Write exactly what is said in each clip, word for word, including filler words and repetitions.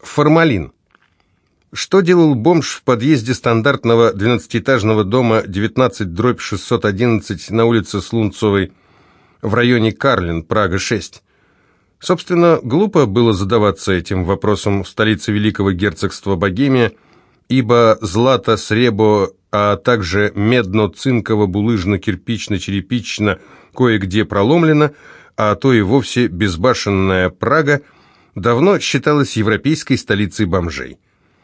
Формалин. Что делал бомж в подъезде стандартного двенадцатиэтажного дома девятнадцать дробь шестьсот одиннадцать на улице Слунцовой в районе Карлин, Прага шесть? Собственно, глупо было задаваться этим вопросом в столице Великого Герцогства Богемия, ибо злато-сребо, а также медно-цинково-булыжно-кирпично-черепично кое-где проломлено, а то и вовсе безбашенная Прага давно считалась европейской столицей бомжей.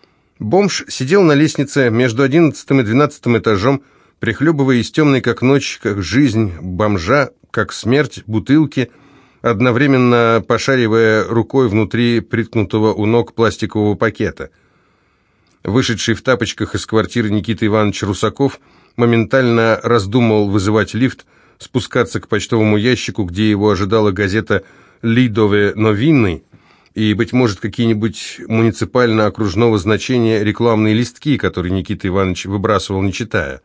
Бомж сидел на лестнице между одиннадцатым и двенадцатым этажом, прихлебывая из темной как ночь, как жизнь бомжа, как смерть бутылки, одновременно пошаривая рукой внутри приткнутого у ног пластикового пакета. Вышедший в тапочках из квартиры Никита Иванович Русаков моментально раздумал вызывать лифт, спускаться к почтовому ящику, где его ожидала газета «Лидове новины», и, быть может, какие-нибудь муниципально-окружного значения рекламные листки, которые Никита Иванович выбрасывал, не читая.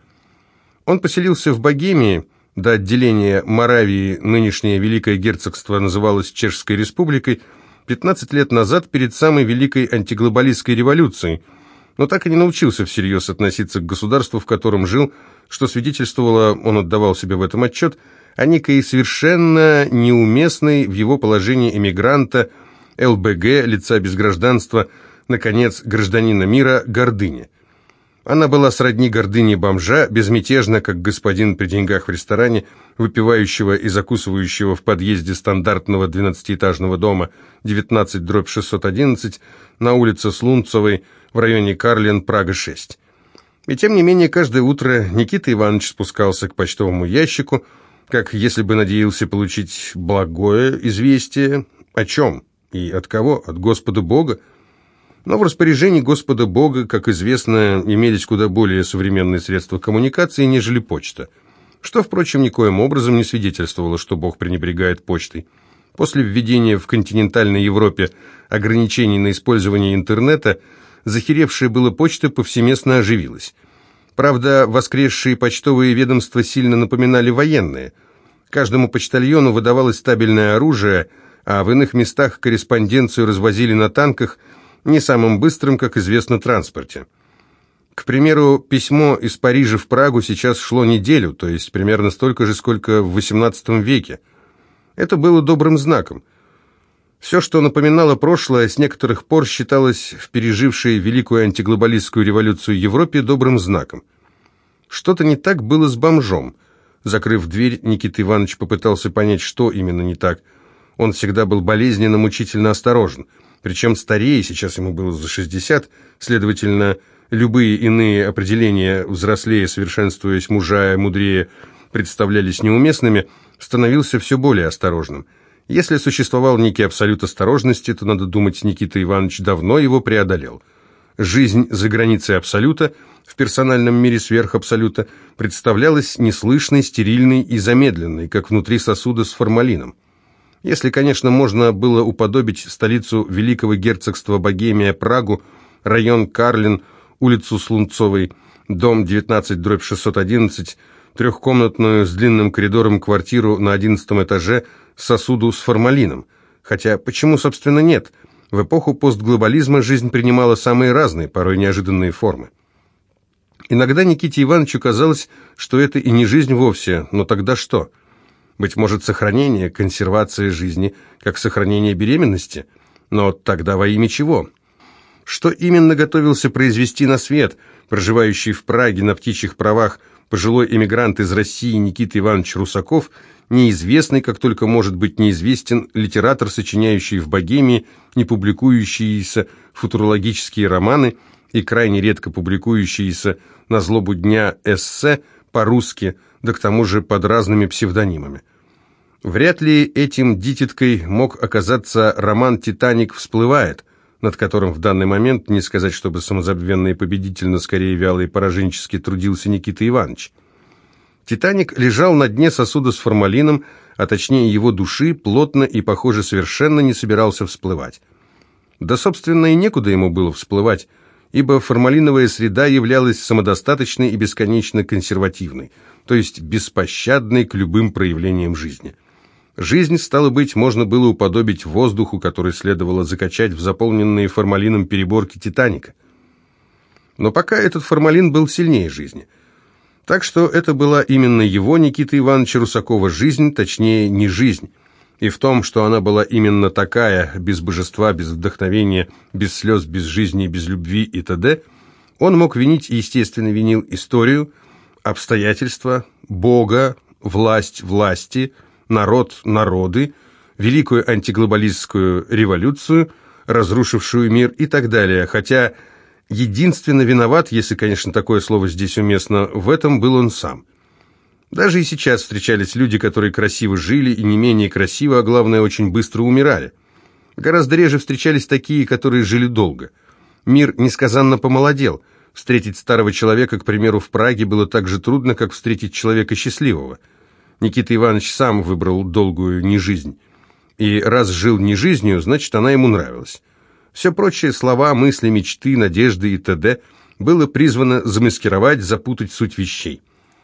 Он поселился в Богемии, до отделения Моравии нынешнее Великое Герцогство называлось Чешской Республикой, пятнадцать лет назад, перед самой Великой антиглобалистской революцией, но так и не научился всерьез относиться к государству, в котором жил, что свидетельствовало, он отдавал себе в этом отчет, о некой совершенно неуместной в его положении эмигранта, ЛБГ, лица без гражданства, наконец, гражданина мира, гордыне. Она была сродни гордыне бомжа, безмятежна, как господин при деньгах в ресторане, выпивающего и закусывающего в подъезде стандартного двенадцатиэтажного дома девятнадцать дробь шестьсот одиннадцать на улице Слунцовой в районе Карлин, Прага шесть. И тем не менее, каждое утро Никита Иванович спускался к почтовому ящику, как если бы надеялся получить благое известие. О чем? И от кого? От Господа Бога? Но в распоряжении Господа Бога, как известно, имелись куда более современные средства коммуникации, нежели почта. Что, впрочем, никоим образом не свидетельствовало, что Бог пренебрегает почтой. После введения в континентальной Европе ограничений на использование интернета, захеревшая была почта повсеместно оживилась. Правда, воскресшие почтовые ведомства сильно напоминали военные. Каждому почтальону выдавалось стабильное оружие, а в иных местах корреспонденцию развозили на танках, не самым быстрым, как известно, транспорте. К примеру, письмо из Парижа в Прагу сейчас шло неделю, то есть примерно столько же, сколько в восемнадцатом веке. Это было добрым знаком. Все, что напоминало прошлое, с некоторых пор считалось в пережившей Великую антиглобалистскую революцию Европе добрым знаком. Что-то не так было с бомжом. Закрыв дверь, Никита Иванович попытался понять, что именно не так. Он всегда был болезненно, мучительно осторожен. Причем старее, сейчас ему было за шестьдесят, следовательно, любые иные определения, взрослее, совершенствуясь, мужая, мудрее, представлялись неуместными, становился все более осторожным. Если существовал некий абсолют осторожности, то, надо думать, Никита Иванович давно его преодолел. Жизнь за границей абсолюта, в персональном мире сверхабсолюта, представлялась неслышной, стерильной и замедленной, как внутри сосуда с формалином. Если, конечно, можно было уподобить столицу Великого Герцогства Богемия Прагу, район Карлин, улицу Слунцовой, дом девятнадцать дробь шестьсот одиннадцать, трехкомнатную с длинным коридором квартиру на одиннадцатом этаже сосуду с формалином. Хотя почему, собственно, нет? В эпоху постглобализма жизнь принимала самые разные, порой неожиданные формы. Иногда Никите Ивановичу казалось, что это и не жизнь вовсе, но тогда что? Быть может, сохранение, консервация жизни, как сохранение беременности? Но тогда во имя чего? Что именно готовился произвести на свет проживающий в Праге на птичьих правах пожилой эмигрант из России Никита Иванович Русаков, неизвестный, как только может быть неизвестен, литератор, сочиняющий в Богемии не публикующиеся футурологические романы и крайне редко публикующиеся на злобу дня эссе по-русски, да к тому же под разными псевдонимами. Вряд ли этим дитяткой мог оказаться роман «Титаник всплывает», над которым в данный момент, не сказать, чтобы самозабвенно и победительно, скорее вяло и пораженчески трудился Никита Иванович. «Титаник» лежал на дне сосуда с формалином, а точнее его души, плотно и, похоже, совершенно не собирался всплывать. Да, собственно, и некуда ему было всплывать, ибо формалиновая среда являлась самодостаточной и бесконечно консервативной, то есть беспощадной к любым проявлениям жизни. Жизнь, стало быть, можно было уподобить воздуху, который следовало закачать в заполненные формалином переборки «Титаника». Но пока этот формалин был сильнее жизни. Так что это была именно его, Никиты Ивановича Русакова, жизнь, точнее, не жизнь. И в том, что она была именно такая, без божества, без вдохновения, без слез, без жизни, без любви и т.д., он мог винить, и естественно винил, историю, обстоятельства, Бога, власть, власти, народ, народы, великую антиглобалистскую революцию, разрушившую мир и так далее. Хотя единственно виноват, если, конечно, такое слово здесь уместно, в этом был он сам. Даже и сейчас встречались люди, которые красиво жили и не менее красиво, а главное, очень быстро умирали. Гораздо реже встречались такие, которые жили долго. Мир несказанно помолодел. Встретить старого человека, к примеру, в Праге было так же трудно, как встретить человека счастливого. Никита Иванович сам выбрал долгую нежизнь. И раз жил не жизнью, значит, она ему нравилась. Все прочие слова, мысли, мечты, надежды и т.д. было призвано замаскировать, запутать суть вещей.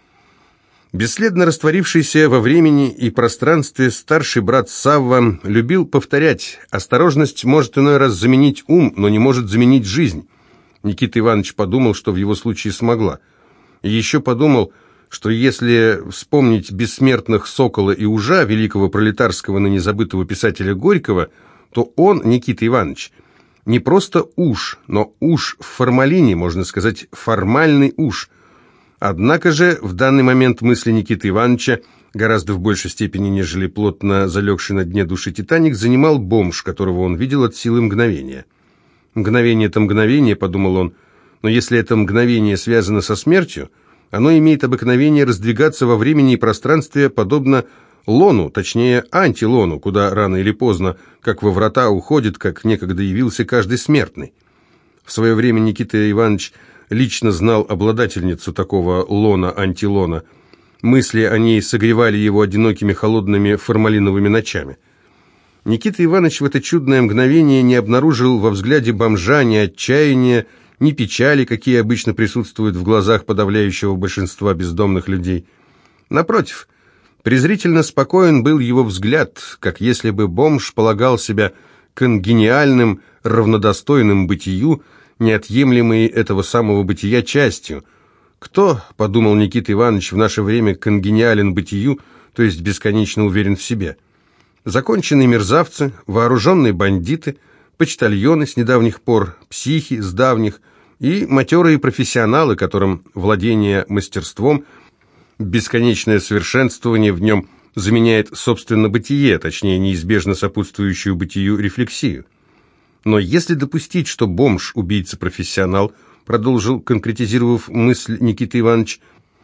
Бесследно растворившийся во времени и пространстве старший брат Савва любил повторять: «Осторожность может иной раз заменить ум, но не может заменить жизнь». Никита Иванович подумал, что в его случае смогла. И еще подумал, что если вспомнить бессмертных Сокола и Ужа, великого пролетарского, ныне забытого писателя Горького, то он, Никита Иванович, не просто уж, но уж в формалине, можно сказать, формальный уж. Однако же в данный момент мысли Никиты Ивановича, гораздо в большей степени, нежели плотно залегший на дне души Титаник, занимал бомж, которого он видел от силы мгновения. «Мгновение – это мгновение», – подумал он, – «но если это мгновение связано со смертью, оно имеет обыкновение раздвигаться во времени и пространстве, подобно лону, точнее антилону, куда рано или поздно, как во врата уходит, как некогда явился каждый смертный». В свое время Никита Иванович лично знал обладательницу такого лона-антилона. Мысли о ней согревали его одинокими холодными формалиновыми ночами. Никита Иванович в это чудное мгновение не обнаружил во взгляде бомжа ни отчаяния, ни печали, какие обычно присутствуют в глазах подавляющего большинства бездомных людей. Напротив, презрительно спокоен был его взгляд, как если бы бомж полагал себя конгениальным, равнодостойным бытию, неотъемлемой этого самого бытия частью. Кто, подумал Никита Иванович, в наше время конгениален бытию, то есть бесконечно уверен в себе? Законченные мерзавцы, вооруженные бандиты, почтальоны с недавних пор, психи с давних и матерые профессионалы, которым владение мастерством, бесконечное совершенствование в нем заменяет собственно бытие, точнее неизбежно сопутствующую бытию рефлексию. Но если допустить, что бомж – убийца-профессионал, продолжил, конкретизировав мысль Никита Иванович,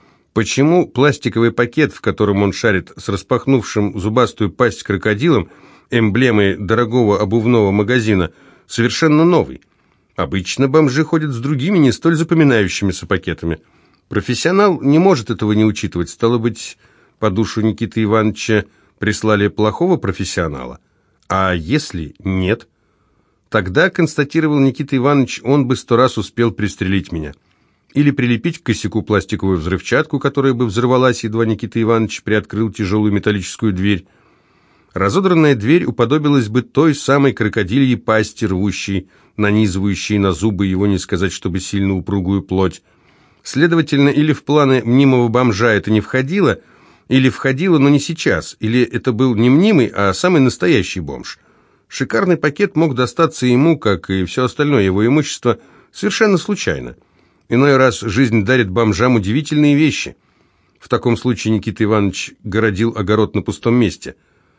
почему пластиковый пакет, в котором он шарит с распахнувшим зубастую пасть крокодилом, эмблемой дорогого обувного магазина, совершенно новый? Обычно бомжи ходят с другими, не столь запоминающимися пакетами. Профессионал не может этого не учитывать. Стало быть, по душу Никиты Ивановича прислали плохого профессионала? А если нет? Тогда, констатировал Никита Иванович, он бы сто раз успел пристрелить меня. Или прилепить к косяку пластиковую взрывчатку, которая бы взорвалась, едва Никита Иванович приоткрыл тяжелую металлическую дверь. Разодранная дверь уподобилась бы той самой крокодильей пасти, рвущей, нанизывающей на зубы его, не сказать, чтобы сильно упругую плоть. Следовательно, или в планы мнимого бомжа это не входило, или входило, но не сейчас, или это был не мнимый, а самый настоящий бомж. Шикарный пакет мог достаться ему, как и все остальное его имущество, совершенно случайно. Иной раз жизнь дарит бомжам удивительные вещи. В таком случае Никита Иванович городил огород на пустом месте.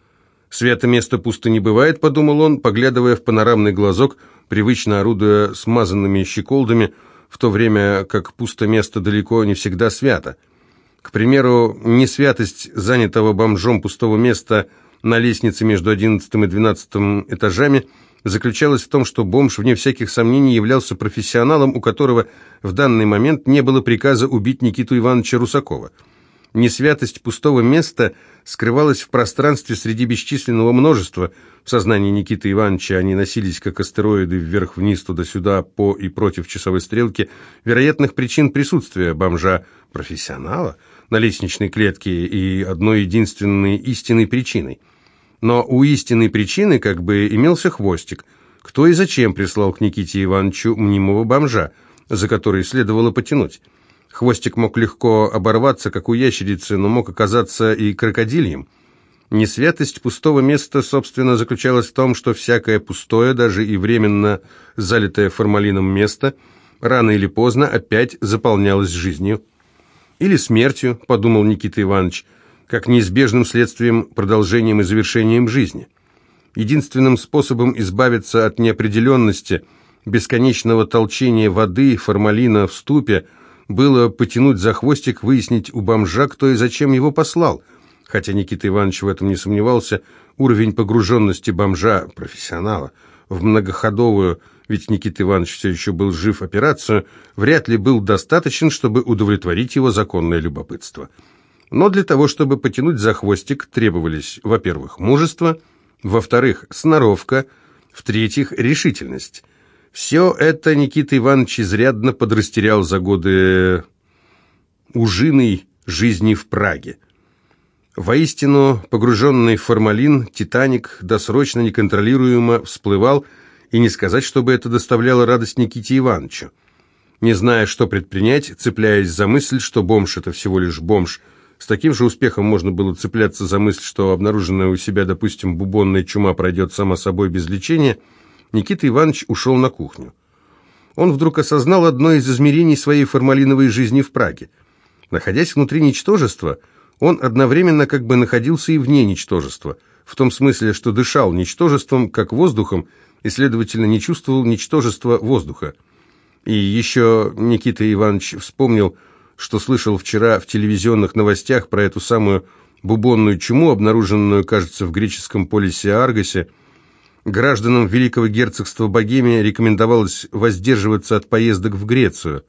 «Свято место пусто не бывает», — подумал он, поглядывая в панорамный глазок, привычно орудуя смазанными щеколдами, в то время как пусто место далеко не всегда свято. К примеру, несвятость занятого бомжом пустого места на лестнице между одиннадцатым и двенадцатым этажами заключалась в том, что бомж, вне всяких сомнений, являлся профессионалом, у которого в данный момент не было приказа убить Никиту Ивановича Русакова. Несвятость пустого места скрывалась в пространстве среди бесчисленного множества. В сознании Никиты Ивановича они носились, как астероиды, вверх-вниз, туда-сюда, по и против часовой стрелки, вероятных причин присутствия бомжа-профессионала на лестничной клетке и одной единственной истинной причиной. Но у истинной причины как бы имелся хвостик. Кто и зачем прислал к Никите Ивановичу мнимого бомжа, за который следовало потянуть? Хвостик мог легко оборваться, как у ящерицы, но мог оказаться и крокодильем. Несвятость пустого места, собственно, заключалась в том, что всякое пустое, даже и временно залитое формалином место, рано или поздно опять заполнялось жизнью. Или смертью, подумал Никита Иванович, как неизбежным следствием, продолжением и завершением жизни. Единственным способом избавиться от неопределенности, бесконечного толчения воды, формалина в ступе, было потянуть за хвостик, выяснить у бомжа, кто и зачем его послал. Хотя Никита Иванович в этом не сомневался, уровень погруженности бомжа, профессионала, в многоходовую, ведь Никита Иванович все еще был жив, операцию, вряд ли был достаточен, чтобы удовлетворить его законное любопытство. Но для того, чтобы потянуть за хвостик, требовались, во-первых, мужество, во-вторых, сноровка, в-третьих, решительность. Все это Никита Иванович изрядно подрастерял за годы ужиной жизни в Праге. Воистину, погруженный в формалин, «Титаник» досрочно неконтролируемо всплывал, и не сказать, чтобы это доставляло радость Никите Ивановичу. Не зная, что предпринять, цепляясь за мысль, что бомж – это всего лишь бомж, с таким же успехом можно было цепляться за мысль, что обнаруженная у себя, допустим, бубонная чума пройдет сама собой без лечения, Никита Иванович ушел на кухню. Он вдруг осознал одно из измерений своей формалиновой жизни в Праге. Находясь внутри ничтожества, он одновременно как бы находился и вне ничтожества, в том смысле, что дышал ничтожеством, как воздухом, и, следовательно, не чувствовал ничтожества воздуха. И еще Никита Иванович вспомнил, что слышал вчера в телевизионных новостях про эту самую бубонную чуму, обнаруженную, кажется, в греческом полисе Аргосе. Гражданам Великого герцогства Богемия рекомендовалось воздерживаться от поездок в Грецию.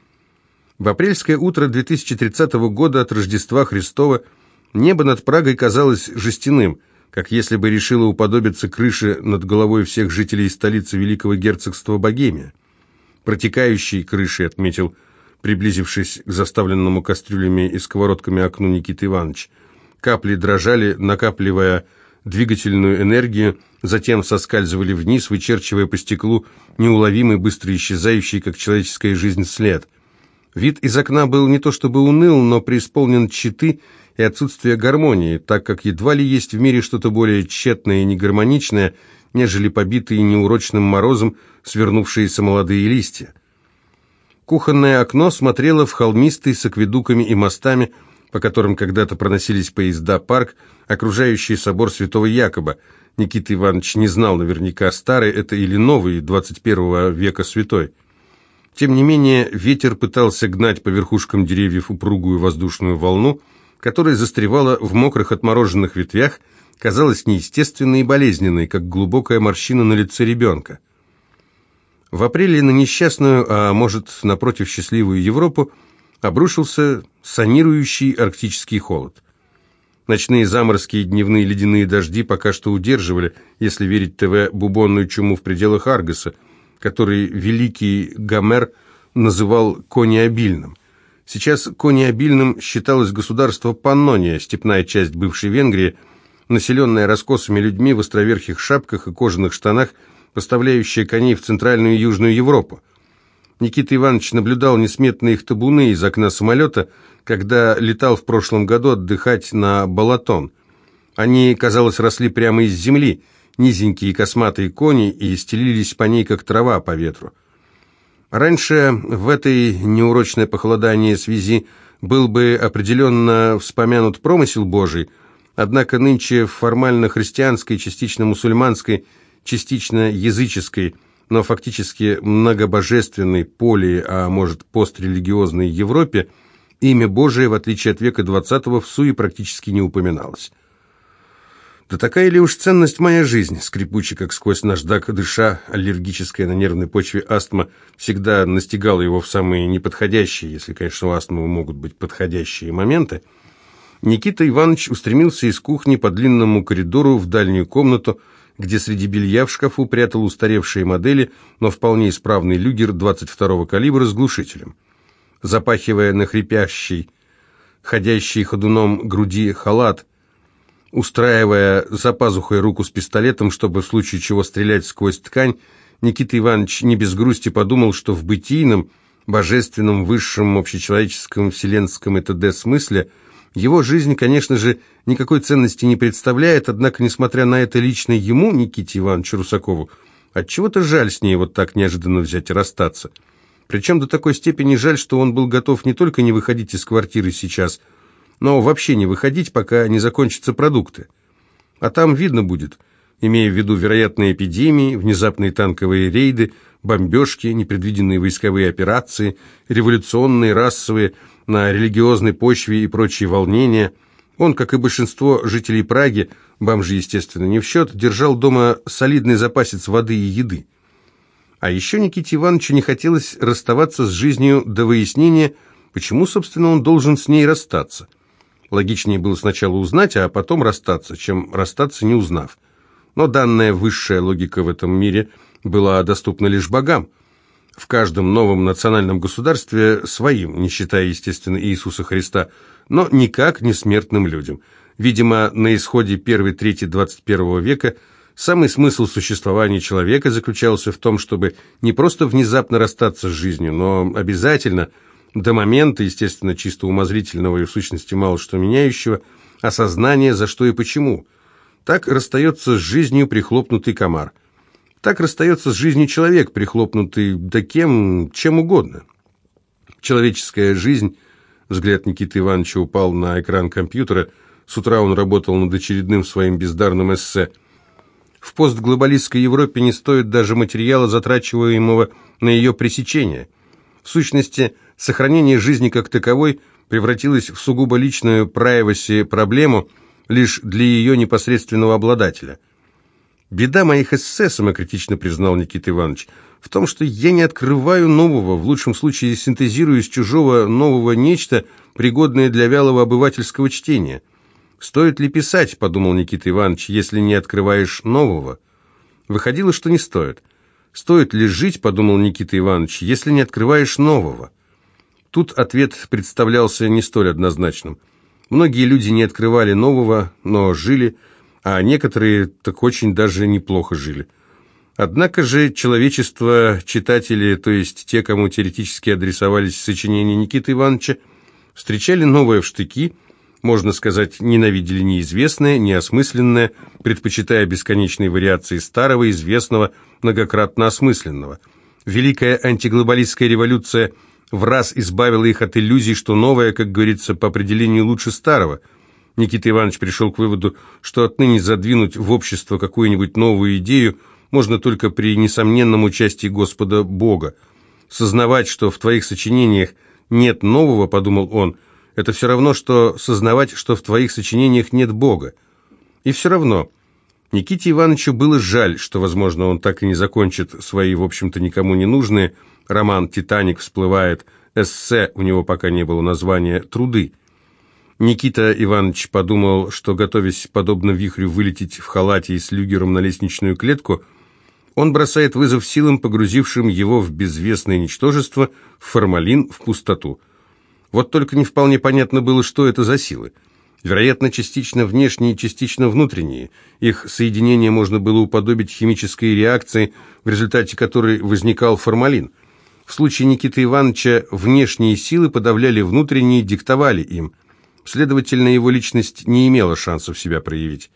В апрельское утро две тысячи тридцатого года от Рождества Христова небо над Прагой казалось жестяным, как если бы решило уподобиться крыше над головой всех жителей столицы Великого герцогства Богемия. Протекающей крышей, отметил, приблизившись к заставленному кастрюлями и сковородками окну Никита Иванович. Капли дрожали, накапливая двигательную энергию, затем соскальзывали вниз, вычерчивая по стеклу неуловимый, быстро исчезающий, как человеческая жизнь, след. Вид из окна был не то чтобы уныл, но преисполнен тщеты и отсутствия гармонии, так как едва ли есть в мире что-то более тщетное и негармоничное, нежели побитые неурочным морозом свернувшиеся молодые листья. Кухонное окно смотрело в холмистый с акведуками и мостами, по которым когда-то проносились поезда, парк, окружающий собор Святого Якоба. Никита Иванович не знал наверняка, старый это или новый, двадцать первого века святой. Тем не менее, ветер пытался гнать по верхушкам деревьев упругую воздушную волну, которая застревала в мокрых отмороженных ветвях, казалась неестественной и болезненной, как глубокая морщина на лице ребенка. В апреле на несчастную, а может, напротив, счастливую Европу обрушился санирующий арктический холод. Ночные заморозки и дневные ледяные дожди пока что удерживали, если верить ТВ, бубонную чуму в пределах Аргоса, который великий Гомер называл конеобильным. Сейчас конеобильным считалось государство Паннония, степная часть бывшей Венгрии, населенная раскосыми людьми в островерхих шапках и кожаных штанах, поставляющая коней в Центральную и Южную Европу. Никита Иванович наблюдал несметные их табуны из окна самолета, когда летал в прошлом году отдыхать на Балатон. Они, казалось, росли прямо из земли, низенькие косматые кони, и стелились по ней, как трава по ветру. Раньше в этой неурочной похолодание связи был бы определенно вспомянут промысел Божий, однако нынче в формально христианской, частично мусульманской, частично языческой, но фактически многобожественной поли, а может пострелигиозной Европе, имя Божие, в отличие от века двадцатого, в суе практически не упоминалось. «Да такая ли уж ценность моя жизнь?» Скрипучий, как сквозь наждак дыша, аллергическая на нервной почве астма всегда настигала его в самые неподходящие, если, конечно, у астмы могут быть подходящие моменты. Никита Иванович устремился из кухни по длинному коридору в дальнюю комнату, где среди белья в шкафу прятал устаревшие модели, но вполне исправный люгер двадцать второго калибра с глушителем. Запахивая на хрипящий, ходящий ходуном груди халат, устраивая за пазухой руку с пистолетом, чтобы в случае чего стрелять сквозь ткань, Никита Иванович не без грусти подумал, что в бытийном, божественном, высшем, общечеловеческом, вселенском и т.д. смысле его жизнь, конечно же, никакой ценности не представляет, однако, несмотря на это, лично ему, Никите Ивановичу Русакову, отчего-то жаль с ней вот так неожиданно взять и расстаться. Причем до такой степени жаль, что он был готов не только не выходить из квартиры сейчас, но вообще не выходить, пока не закончатся продукты. А там видно будет, имея в виду вероятные эпидемии, внезапные танковые рейды, бомбежки, непредвиденные войсковые операции, революционные, расовые, на религиозной почве и прочие волнения. Он, как и большинство жителей Праги, бомжи, естественно, не в счет, держал дома солидный запасец воды и еды. А еще Никите Ивановичу не хотелось расставаться с жизнью до выяснения, почему, собственно, он должен с ней расстаться. Логичнее было сначала узнать, а потом расстаться, чем расстаться, не узнав. Но данная высшая логика в этом мире была доступна лишь богам. В каждом новом национальном государстве своим, не считая, естественно, Иисуса Христа, но никак не смертным людям. Видимо, на исходе первой трети двадцать первого века самый смысл существования человека заключался в том, чтобы не просто внезапно расстаться с жизнью, но обязательно, до момента, естественно, чисто умозрительного и в сущности мало что меняющего, осознания, за что и почему. Так расстается с жизнью прихлопнутый комар. Так расстается с жизнью человек, прихлопнутый да кем, чем угодно. Человеческая жизнь, взгляд Никиты Ивановича упал на экран компьютера, с утра он работал над очередным своим бездарным эссе. В постглобалистской Европе не стоит даже материала, затрачиваемого на ее пресечение. В сущности, сохранение жизни как таковой превратилось в сугубо личную privacy проблему лишь для ее непосредственного обладателя. «Беда моих эссе», — самокритично признал Никита Иванович, «в том, что я не открываю нового, в лучшем случае синтезирую из чужого нового нечто, пригодное для вялого обывательского чтения». «Стоит ли писать?» — подумал Никита Иванович, «если не открываешь нового?» Выходило, что не стоит. «Стоит ли жить?» — подумал Никита Иванович, «если не открываешь нового?» Тут ответ представлялся не столь однозначным. Многие люди не открывали нового, но жили, а некоторые так очень даже неплохо жили. Однако же человечество, читатели, то есть те, кому теоретически адресовались сочинения Никиты Ивановича, встречали новое в штыки, можно сказать, ненавидели неизвестное, неосмысленное, предпочитая бесконечные вариации старого, известного, многократно осмысленного. Великая антиглобалистская революция в раз избавила их от иллюзий, что новое, как говорится, по определению лучше старого. Никита Иванович пришел к выводу, что отныне задвинуть в общество какую-нибудь новую идею можно только при несомненном участии Господа Бога. Сознавать, что в твоих сочинениях нет нового, подумал он, это все равно, что сознавать, что в твоих сочинениях нет Бога. И все равно Никите Ивановичу было жаль, что, возможно, он так и не закончит свои, в общем-то, никому не нужные, роман «Титаник» всплывает, эссе, у него пока не было названия, «Труды». Никита Иванович подумал, что, готовясь, подобно вихрю, вылететь в халате и с люгером на лестничную клетку, он бросает вызов силам, погрузившим его в безвестное ничтожество, в формалин, в пустоту. Вот только не вполне понятно было, что это за силы. Вероятно, частично внешние, частично внутренние. Их соединение можно было уподобить химической реакции, в результате которой возникал формалин. В случае Никиты Ивановича внешние силы подавляли внутренние, диктовали им. Следовательно, его личность не имела шансов себя проявить.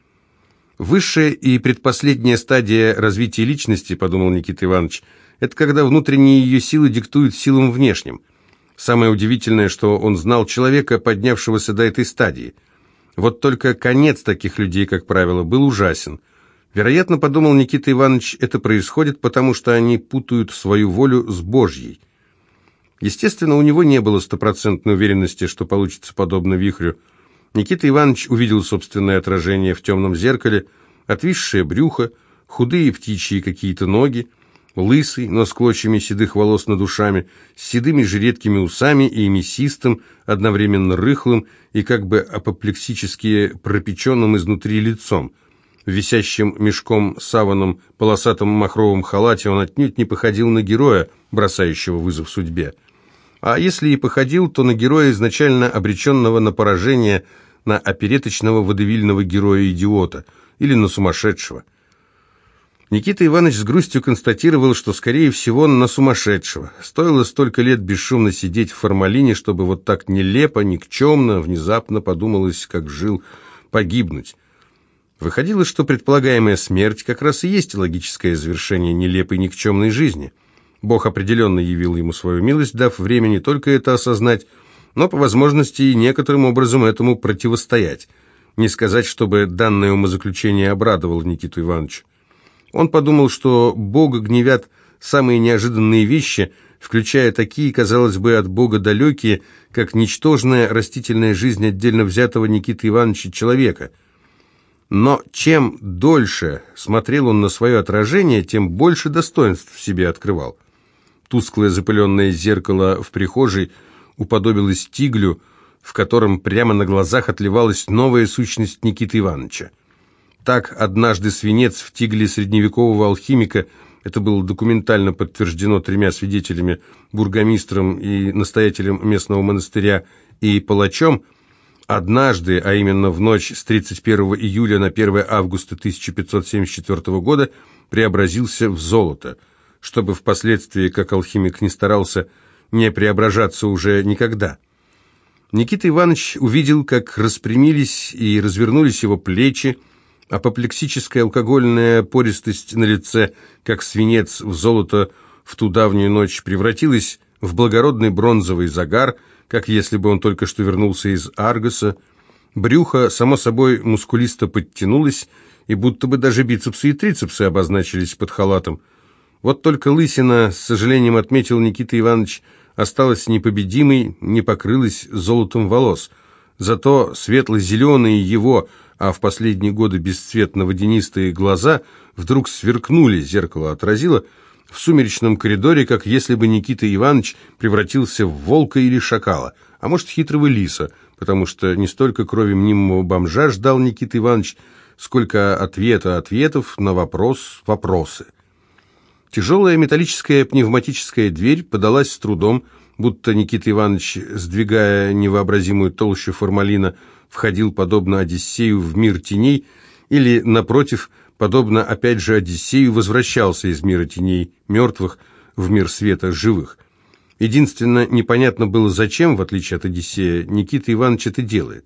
Высшая и предпоследняя стадия развития личности, подумал Никита Иванович, это когда внутренние ее силы диктуют силам внешним. Самое удивительное, что он знал человека, поднявшегося до этой стадии. Вот только конец таких людей, как правило, был ужасен. Вероятно, подумал Никита Иванович, это происходит, потому что они путают свою волю с Божьей. Естественно, у него не было стопроцентной уверенности, что получится подобно вихрю. Никита Иванович увидел собственное отражение в темном зеркале, отвисшее брюхо, худые птичьи какие-то ноги, лысый, но с клочьями седых волос над ушами, с седыми же редкими усами и мясистым, одновременно рыхлым и как бы апоплексически пропеченным изнутри лицом. В висящем мешком саваном полосатом махровом халате он отнюдь не походил на героя, бросающего вызов судьбе. А если и походил, то на героя, изначально обреченного на поражение, на опереточного водевильного героя-идиота или на сумасшедшего. Никита Иванович с грустью констатировал, что, скорее всего, на сумасшедшего. Стоило столько лет бесшумно сидеть в формалине, чтобы вот так нелепо, никчемно, внезапно подумалось, как жил, погибнуть. Выходило, что предполагаемая смерть как раз и есть логическое завершение нелепой никчемной жизни. Бог определенно явил ему свою милость, дав время не только это осознать, но по возможности и некоторым образом этому противостоять. Не сказать, чтобы данное умозаключение обрадовало Никиту Ивановича. Он подумал, что Бога гневят самые неожиданные вещи, включая такие, казалось бы, от Бога далекие, как ничтожная растительная жизнь отдельно взятого Никиты Ивановича человека. Но чем дольше смотрел он на свое отражение, тем больше достоинств в себе открывал. Тусклое запыленное зеркало в прихожей уподобилось тиглю, в котором прямо на глазах отливалась новая сущность Никиты Ивановича. Так однажды свинец в тигле средневекового алхимика, это было документально подтверждено тремя свидетелями, бургомистром и настоятелем местного монастыря и палачом, однажды, а именно в ночь с тридцать первого июля на первое августа тысяча пятьсот семьдесят четвёртого года, преобразился в золото, чтобы впоследствии, как алхимик не старался, не преображаться уже никогда. Никита Иванович увидел, как распрямились и развернулись его плечи, апоплексическая алкогольная пористость на лице, как свинец в золото в ту давнюю ночь, превратилась в благородный бронзовый загар, как если бы он только что вернулся из Аргоса. Брюхо, само собой, мускулисто подтянулось, и будто бы даже бицепсы и трицепсы обозначились под халатом. Вот только лысина, с сожалением отметил Никита Иванович, осталась непобедимой, не покрылась золотом волос. Зато светло-зеленые его, а в последние годы бесцветно-водянистые глаза вдруг сверкнули, зеркало отразило, в сумеречном коридоре, как если бы Никита Иванович превратился в волка или шакала, а может, хитрого лиса, потому что не столько крови мнимого бомжа ждал Никита Иванович, сколько ответа ответов на вопрос вопросы. Тяжелая металлическая пневматическая дверь подалась с трудом, будто Никита Иванович, сдвигая невообразимую толщу формалина, входил, подобно Одиссею, в мир теней, или, напротив, подобно опять же Одиссею, возвращался из мира теней мертвых в мир света живых. Единственно, непонятно было, зачем, в отличие от Одиссея, Никита Иванович это делает.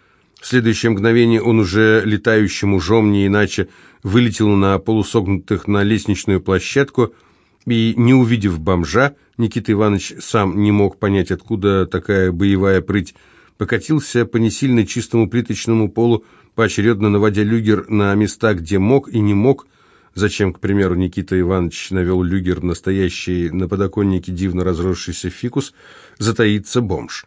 В следующее мгновение он уже летающим ужом, не иначе, вылетел на полусогнутых на лестничную площадку и, не увидев бомжа, Никита Иванович сам не мог понять, откуда такая боевая прыть, покатился по несильно чистому плиточному полу, поочередно наводя люгер на места, где мог и не мог, зачем, к примеру, Никита Иванович навел люгер на стоящий на подоконнике дивно разросшийся фикус, затаится бомж.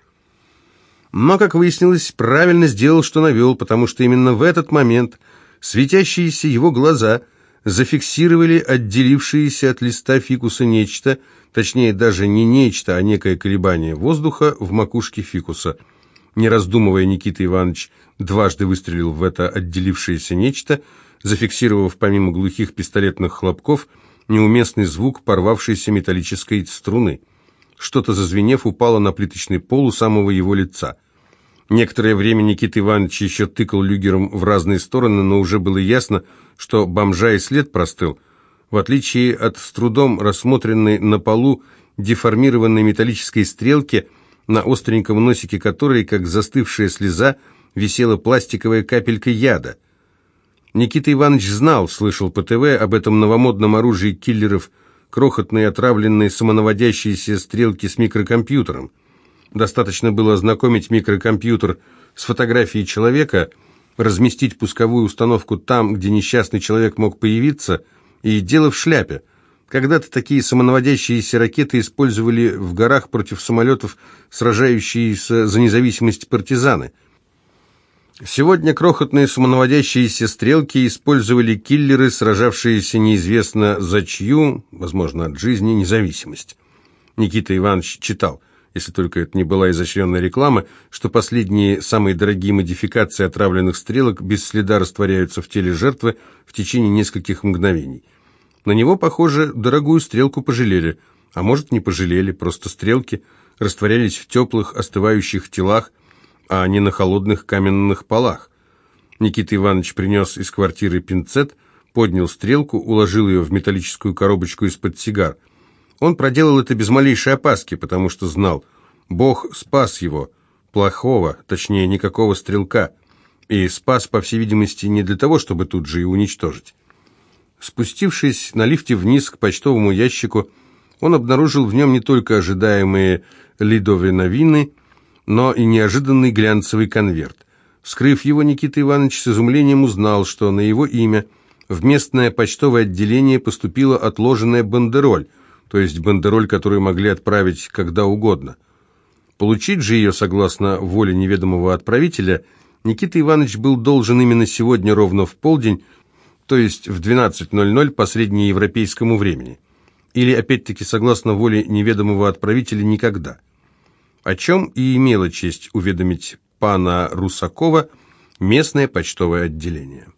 Но, как выяснилось, правильно сделал, что навел, потому что именно в этот момент светящиеся его глаза зафиксировали отделившееся от листа фикуса нечто, точнее даже не нечто, а некое колебание воздуха в макушке фикуса. Не раздумывая, Никита Иванович дважды выстрелил в это отделившееся нечто, зафиксировав помимо глухих пистолетных хлопков неуместный звук порвавшейся металлической струны. Что-то, зазвенев, упало на плиточный пол у самого его лица. Некоторое время Никита Иванович еще тыкал люгером в разные стороны, но уже было ясно, что бомжа и след простыл. В отличие от с трудом рассмотренной на полу деформированной металлической стрелки, на остреньком носике которой, как застывшая слеза, висела пластиковая капелька яда. Никита Иванович знал, слышал по ТВ об этом новомодном оружии киллеров, крохотные отравленные самонаводящиеся стрелки с микрокомпьютером. Достаточно было ознакомить микрокомпьютер с фотографией человека, разместить пусковую установку там, где несчастный человек мог появиться, и дело в шляпе. Когда-то такие самонаводящиеся ракеты использовали в горах против самолетов, сражающиеся за независимость партизаны. Сегодня крохотные самонаводящиеся стрелки использовали киллеры, сражавшиеся неизвестно за чью, возможно, от жизни, независимость. Никита Иванович читал, если только это не была изощренная реклама, что последние самые дорогие модификации отравленных стрелок без следа растворяются в теле жертвы в течение нескольких мгновений. На него, похоже, дорогую стрелку пожалели, а может, не пожалели, просто стрелки растворялись в теплых, остывающих телах, а не на холодных каменных полах. Никита Иванович принес из квартиры пинцет, поднял стрелку, уложил ее в металлическую коробочку из-под сигар. Он проделал это без малейшей опаски, потому что знал, Бог спас его, плохого, точнее, никакого стрелка, и спас, по всей видимости, не для того, чтобы тут же и уничтожить. Спустившись на лифте вниз к почтовому ящику, он обнаружил в нем не только ожидаемые лидовые новины, но и неожиданный глянцевый конверт. Вскрыв его, Никита Иванович с изумлением узнал, что на его имя в местное почтовое отделение поступила отложенная бандероль, то есть бандероль, которую могли отправить когда угодно. Получить же ее, согласно воле неведомого отправителя, Никита Иванович был должен именно сегодня ровно в полдень, то есть в двенадцать ноль ноль по среднеевропейскому времени. Или, опять-таки, согласно воле неведомого отправителя, никогда. О чем и имело честь уведомить пана Русакова местное почтовое отделение.